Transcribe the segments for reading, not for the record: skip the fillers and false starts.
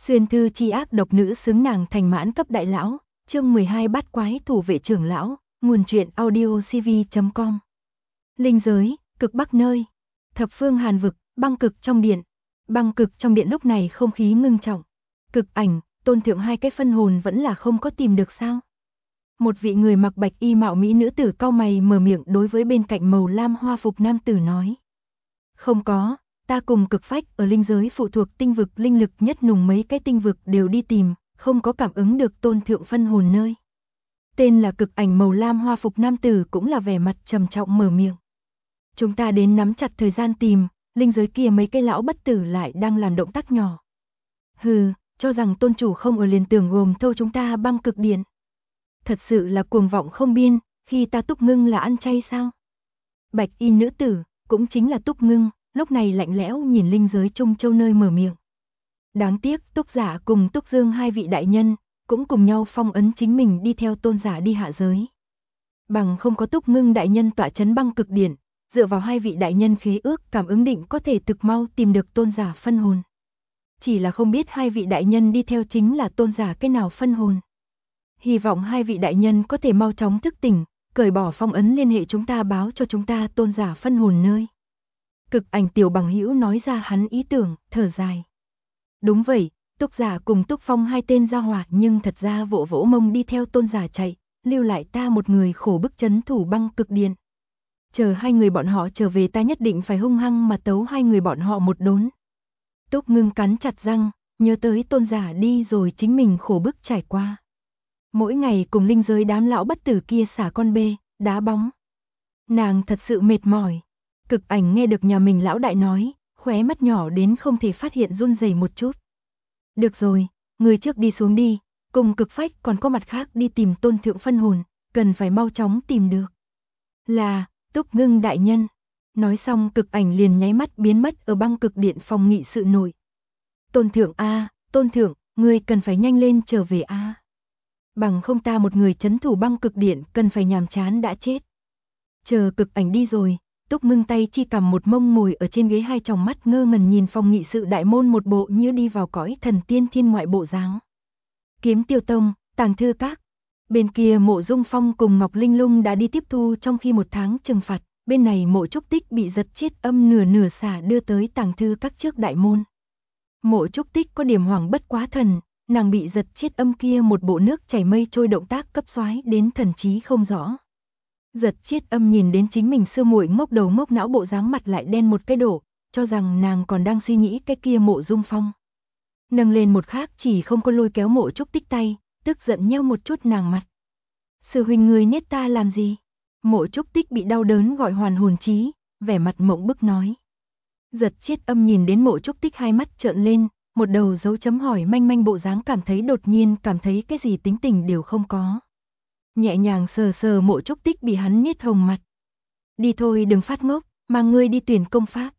Xuyên thư chi ác độc nữ xứng nàng thành mãn cấp đại lão, chương 12 bát quái thủ vệ trưởng lão, nguồn truyện audiocv.com. Linh giới, cực bắc nơi, thập phương hàn vực, băng cực trong điện. Băng cực trong điện lúc này không khí ngưng trọng. Cực ảnh, Tôn Thượng hai cái phân hồn vẫn là không có tìm được sao? Một vị người mặc bạch y mạo mỹ nữ tử cau mày mở miệng đối với bên cạnh màu lam hoa phục nam tử nói. Không có, ta cùng cực phách ở linh giới phụ thuộc tinh vực linh lực nhất nùng mấy cái tinh vực đều đi tìm, không có cảm ứng được Tôn Thượng phân hồn nơi. Tên là cực ảnh màu lam hoa phục nam tử cũng là vẻ mặt trầm trọng mở miệng. Chúng ta đến nắm chặt thời gian tìm, linh giới kia mấy cái lão bất tử lại đang làm động tác nhỏ. Hừ, cho rằng tôn chủ không ở liền tưởng gồm thâu chúng ta băng cực điện. Thật sự là cuồng vọng không biên, khi ta Túc Ngưng là ăn chay sao? Bạch y nữ tử, cũng chính là Túc Ngưng, lúc này lạnh lẽo nhìn linh giới Trung Châu nơi mở miệng. Đáng tiếc Túc Giả cùng Túc Dương hai vị đại nhân, cũng cùng nhau phong ấn chính mình đi theo tôn giả đi hạ giới. Bằng không có Túc Ngưng đại nhân tọa chấn băng cực điện, dựa vào hai vị đại nhân khế ước cảm ứng định có thể thực mau tìm được tôn giả phân hồn. Chỉ là không biết hai vị đại nhân đi theo chính là tôn giả cái nào phân hồn. Hy vọng hai vị đại nhân có thể mau chóng thức tỉnh, cởi bỏ phong ấn liên hệ chúng ta báo cho chúng ta tôn giả phân hồn nơi. Cực ảnh tiểu bằng hữu nói ra hắn ý tưởng, thở dài. Đúng vậy, Túc Giả cùng Túc Phong hai tên gia hỏa nhưng thật ra vỗ vỗ mông đi theo tôn giả chạy, lưu lại ta một người khổ bức trấn thủ băng cực điện. Chờ hai người bọn họ trở về ta nhất định phải hung hăng mà tấu hai người bọn họ một đốn. Túc Ngưng cắn chặt răng, nhớ tới tôn giả đi rồi chính mình khổ bức trải qua. Mỗi ngày cùng linh giới đám lão bất tử kia xả con bê, đá bóng. Nàng thật sự mệt mỏi. Cực ảnh nghe được nhà mình lão đại nói, khóe mắt nhỏ đến không thể phát hiện run rẩy một chút. Được rồi, người trước đi xuống đi, cùng cực phách còn có mặt khác đi tìm tôn thượng phân hồn, cần phải mau chóng tìm được. Là, Túc Ngưng đại nhân. Nói xong cực ảnh liền nháy mắt biến mất ở băng cực điện phòng nghị sự nội. Tôn thượng a, tôn thượng, ngươi cần phải nhanh lên trở về a. Bằng không ta một người trấn thủ băng cực điện cần phải nhàm chán đã chết. Chờ cực ảnh đi rồi, Túc Ngưng tay chi cầm một mông ngồi ở trên ghế hai tròng mắt ngơ ngẩn nhìn phòng nghị sự đại môn một bộ như đi vào cõi thần tiên thiên ngoại bộ dáng. Kiếm Tiêu Tông, Tàng Thư Các. Bên kia Mộ Dung Phong cùng Ngọc Linh Lung đã đi tiếp thu trong khi một tháng trừng phạt, bên này Mộ Trúc Tích bị giật chết âm nửa xả đưa tới Tàng Thư Các trước đại môn. Mộ Trúc Tích có điểm hoảng bất quá thần, nàng bị giật chết âm kia một bộ nước chảy mây trôi động tác cấp xoái đến thần trí không rõ. Giật chết âm nhìn đến chính mình sư muội ngốc đầu ngốc não bộ dáng mặt lại đen một cái đổ, cho rằng nàng còn đang suy nghĩ cái kia Mộ Dung Phong. Nâng lên một khác chỉ không có lôi kéo Mộ Trúc Tích tay, tức giận nheo một chút nàng mặt. Sư huynh ngươi niết ta làm gì? Mộ Trúc Tích bị đau đớn gọi hoàn hồn trí, vẻ mặt mộng bức nói. Giật chết âm nhìn đến Mộ Trúc Tích hai mắt trợn lên, một đầu dấu chấm hỏi manh manh bộ dáng đột nhiên cảm thấy cái gì tính tình đều không có. Nhẹ nhàng sờ sờ Mộ Trúc Tích bị hắn niết hồng mặt. Đi thôi đừng phát ngốc, mang ngươi đi tuyển công pháp.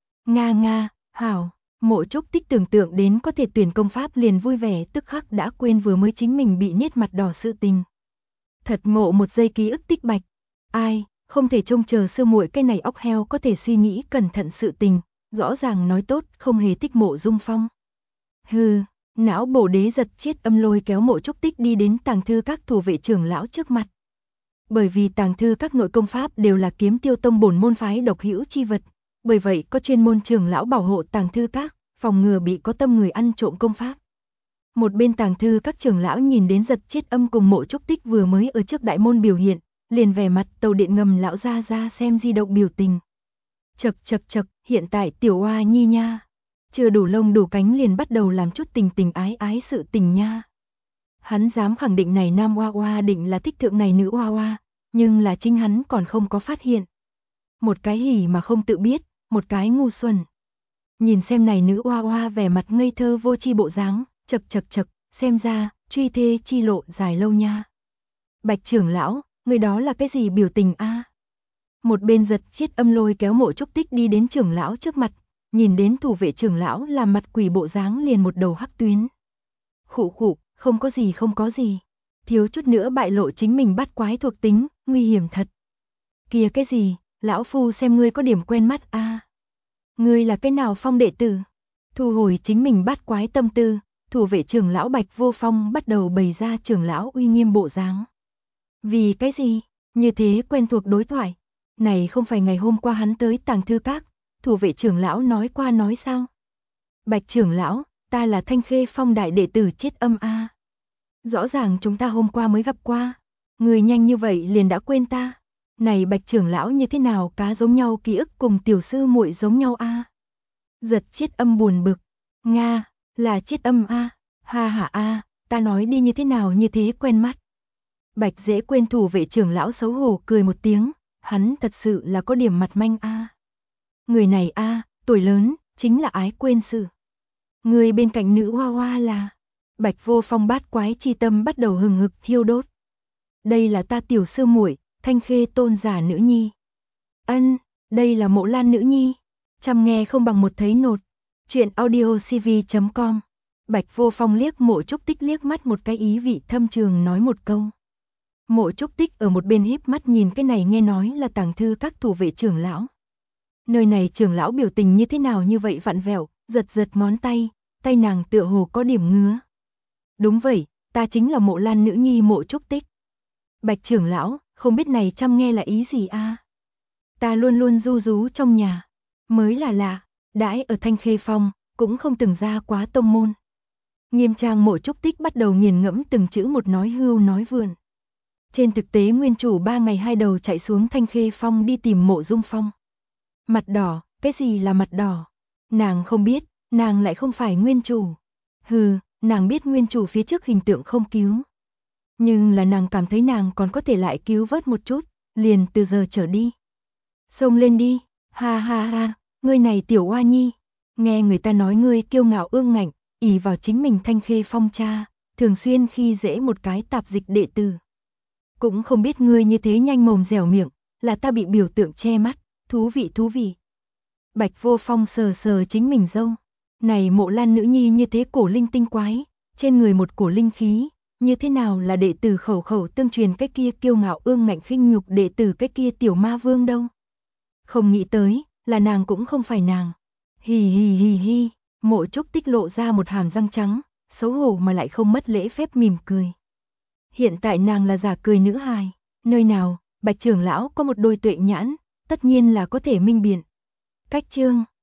Nga, hảo. Mộ Trúc Tích tưởng tượng đến có thể tuyển công pháp liền vui vẻ tức khắc đã quên vừa mới chính mình bị niết mặt đỏ sự tình. Thật ngộ một giây ký ức tích bạch. Ai, không thể trông chờ sư muội cái này óc heo có thể suy nghĩ cẩn thận sự tình, rõ ràng nói tốt không hề thích Mộ Dung Phong. Hừ, não bổ đế giật chết âm lôi kéo Mộ Trúc Tích đi đến Tàng Thư Các thủ vệ trưởng lão trước mặt. Bởi vì Tàng Thư Các nội công pháp đều là Kiếm Tiêu Tông bổn môn phái độc hữu chi vật, bởi vậy có chuyên môn trưởng lão bảo hộ Tàng Thư Các, phòng ngừa bị có tâm người ăn trộm công pháp. Một bên Tàng Thư Các trưởng lão nhìn đến giật chết âm cùng Mộ Trúc Tích vừa mới ở trước đại môn biểu hiện, liền vẻ mặt tàu điện ngầm lão ra xem di động biểu tình. Chậc, hiện tại tiểu oa nhi nha, chưa đủ lông đủ cánh liền bắt đầu làm chút tình ái sự tình nha. Hắn dám khẳng định này nam oa định là thích thượng này nữ oa, nhưng là chính hắn còn không có phát hiện. Một cái hỉ mà không tự biết, một cái ngu xuẩn. Nhìn xem này nữ oa vẻ mặt ngây thơ vô tri bộ dáng, chậc, xem ra truy thê chi lộ dài lâu nha. Bạch trưởng lão, người đó là cái gì biểu tình a? Một bên giật chết âm lôi kéo Mộ Trúc Tích đi đến trưởng lão trước mặt, nhìn đến thủ vệ trưởng lão làm mặt quỷ bộ dáng liền một đầu hắc tuyến. Khụ, không có gì. Thiếu chút nữa bại lộ chính mình bát quái thuộc tính, nguy hiểm thật. Kìa cái gì, lão phu xem ngươi có điểm quen mắt a. Ngươi là cái nào phong đệ tử? Thu hồi chính mình bát quái tâm tư, thủ vệ trưởng lão Bạch Vô Phong bắt đầu bày ra trưởng lão uy nghiêm bộ dáng. Vì cái gì? Như thế quen thuộc đối thoại. Này không phải ngày hôm qua hắn tới Tàng Thư Các, thủ vệ trưởng lão nói qua nói sao? Bạch trưởng lão, ta là Thanh Khê Phong đại đệ tử Chiết Âm a. Rõ ràng chúng ta hôm qua mới gặp qua, người nhanh như vậy liền đã quên ta. Này Bạch trưởng lão như thế nào cá giống nhau ký ức cùng tiểu sư muội giống nhau a? Giật Chiết Âm buồn bực, Nga, là Chiết Âm a, ha ha a, ta nói đi như thế nào như thế quen mắt. Bạch dễ quên thủ vệ trưởng lão xấu hổ cười một tiếng, hắn thật sự là có điểm mặt manh a. Người này a, tuổi lớn, chính là ái quên sự. Người bên cạnh nữ hoa hoa là... Bạch Vô Phong bát quái chi tâm bắt đầu hừng hực thiêu đốt. Đây là ta tiểu sư muội, Thanh Khê tôn giả nữ nhi. Ân, đây là Mộ Lan nữ nhi. Chăm nghe không bằng một thấy nột. Chuyện audiocv.com. Bạch Vô Phong liếc Mộ Trúc Tích liếc mắt một cái ý vị thâm trường nói một câu. Mộ Trúc Tích ở một bên híp mắt nhìn cái này nghe nói là Tàng Thư Các thủ vệ trưởng lão. Nơi này trưởng lão biểu tình như thế nào như vậy vặn vẹo, giật giật ngón tay, tay nàng tựa hồ có điểm ngứa. Đúng vậy, ta chính là Mộ Lan nữ nhi Mộ Trúc Tích. Bạch trưởng lão, không biết này chăm nghe là ý gì a? Ta luôn luôn du rú trong nhà, mới là lạ, đãi ở Thanh Khê Phong, cũng không từng ra quá tông môn. Nghiêm trang Mộ Trúc Tích bắt đầu nghiền ngẫm từng chữ một nói hưu nói vượn. Trên thực tế nguyên chủ 3 ngày 2 đầu chạy xuống Thanh Khê Phong đi tìm Mộ Dung Phong. Mặt đỏ, cái gì là mặt đỏ? Nàng không biết, nàng lại không phải nguyên chủ. Hừ, nàng biết nguyên chủ phía trước hình tượng không cứu. Nhưng là nàng cảm thấy nàng còn có thể lại cứu vớt một chút, liền từ giờ trở đi. Xông lên đi, ha ha ha, ngươi này tiểu oa nhi. Nghe người ta nói ngươi kiêu ngạo ương ngạnh, ỷ vào chính mình Thanh Khê Phong cha, thường xuyên khi dễ một cái tạp dịch đệ tử. Cũng không biết ngươi như thế nhanh mồm dẻo miệng, là ta bị biểu tượng che mắt, thú vị thú vị. Bạch Vô Phong sờ sờ chính mình râu. Này Mộ Lan nữ nhi như thế cổ linh tinh quái, trên người một cổ linh khí, như thế nào là đệ tử khẩu khẩu tương truyền cái kia kiêu ngạo ương ngạnh khinh nhục đệ tử cái kia tiểu ma vương đâu. Không nghĩ tới, là nàng cũng không phải nàng. Hì hì hì hì, Mộ Trúc Tích lộ ra một hàm răng trắng, xấu hổ mà lại không mất lễ phép mỉm cười. Hiện tại nàng là giả cười nữ hài, nơi nào, Bạch trưởng lão có một đôi tuệ nhãn, tất nhiên là có thể minh biện. Cách chương